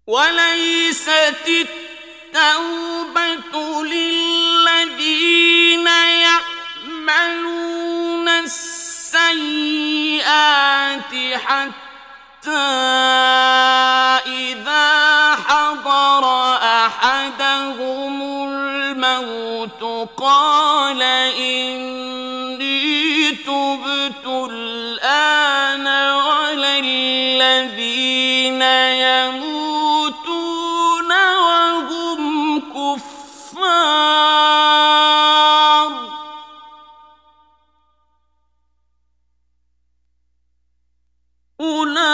وليست التوبة للذين يعملون السيئات حتى إذا حضر أحدهم الموت قال إني تبت الآن ولا الذين يموتون وهم كفار أولئك